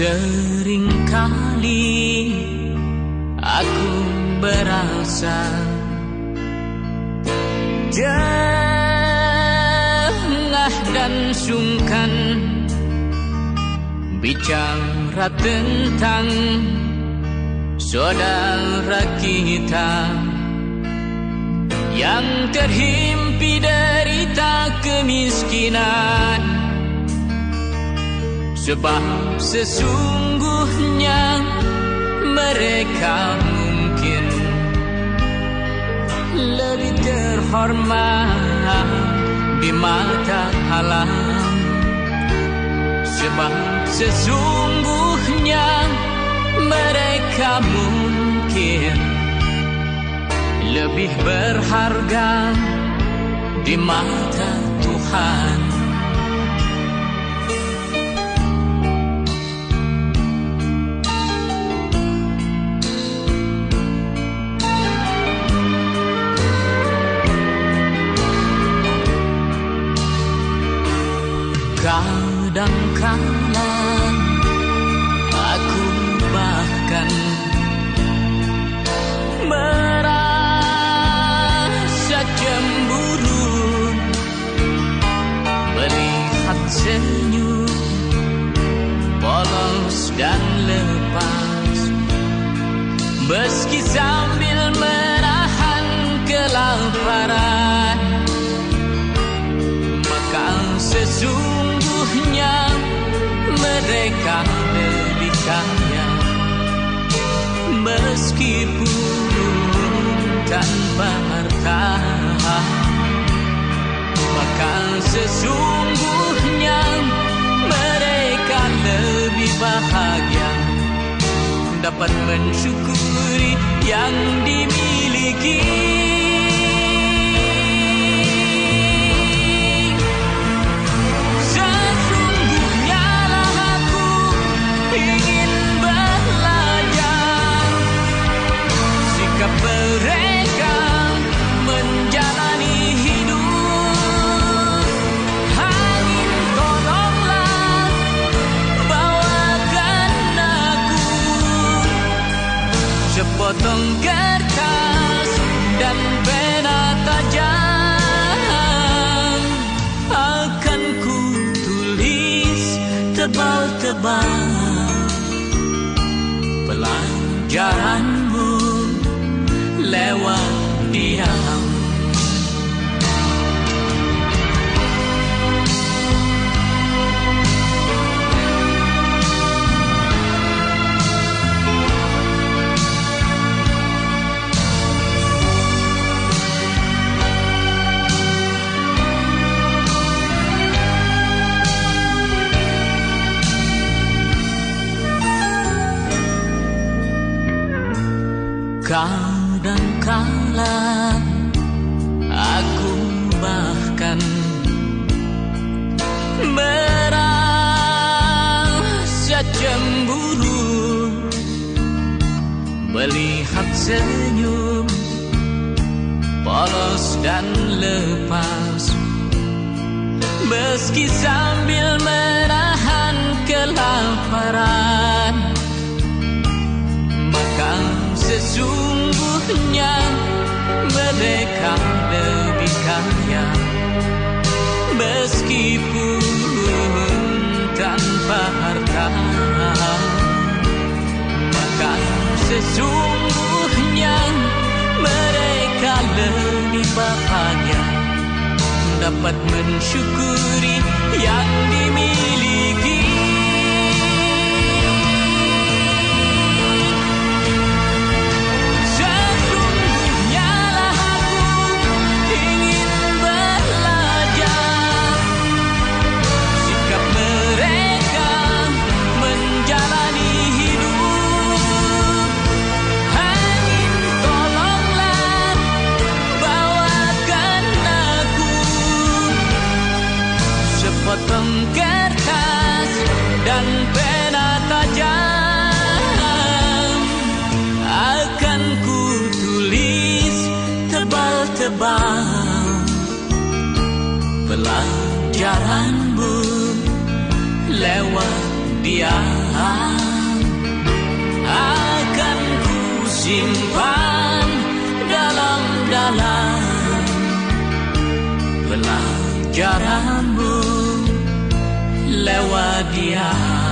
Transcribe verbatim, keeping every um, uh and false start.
Seringkali aku berasa jengah dan sungkan bicara tentang saudara kita yang terhimpi derita kemiskinan. Sebab sesungguhnya mereka mungkin lebih terhormat di mata alam. Sebab sesungguhnya mereka mungkin lebih berharga di mata Tuhan. Kadangkala aku bahkan merasa cemburu melihat senyum polos dan lepas, meski sambil menahan kelaparan. Maka sesungguhnya mereka lebih kaya, meskipun tanpa harta. Maka sesungguhnya mereka lebih bahagia dapat mensyukuri yang dimiliki. Mereka menjalani hidup, angin tolonglah bawakan aku sepotong kertas dan pena tajam. Akan ku tulis tebal-tebal pelajaranmu lewat diam. Kadangkala aku bahkan merasa cemburu melihat senyum polos dan lepas, meski sambil menahan kelaparan. Maka sesungguhnya mereka lebih kaya, meskipun tanpa harta. Maka sesungguhnya mereka lebih bahagia dapat mensyukuri yang dimiliki. Potong kertas dan pena tajam, akan ku tulis tebal-tebal pelajaranmu lewat dia akan ku simpan dalam-dalam pelajaranmu lewat dia.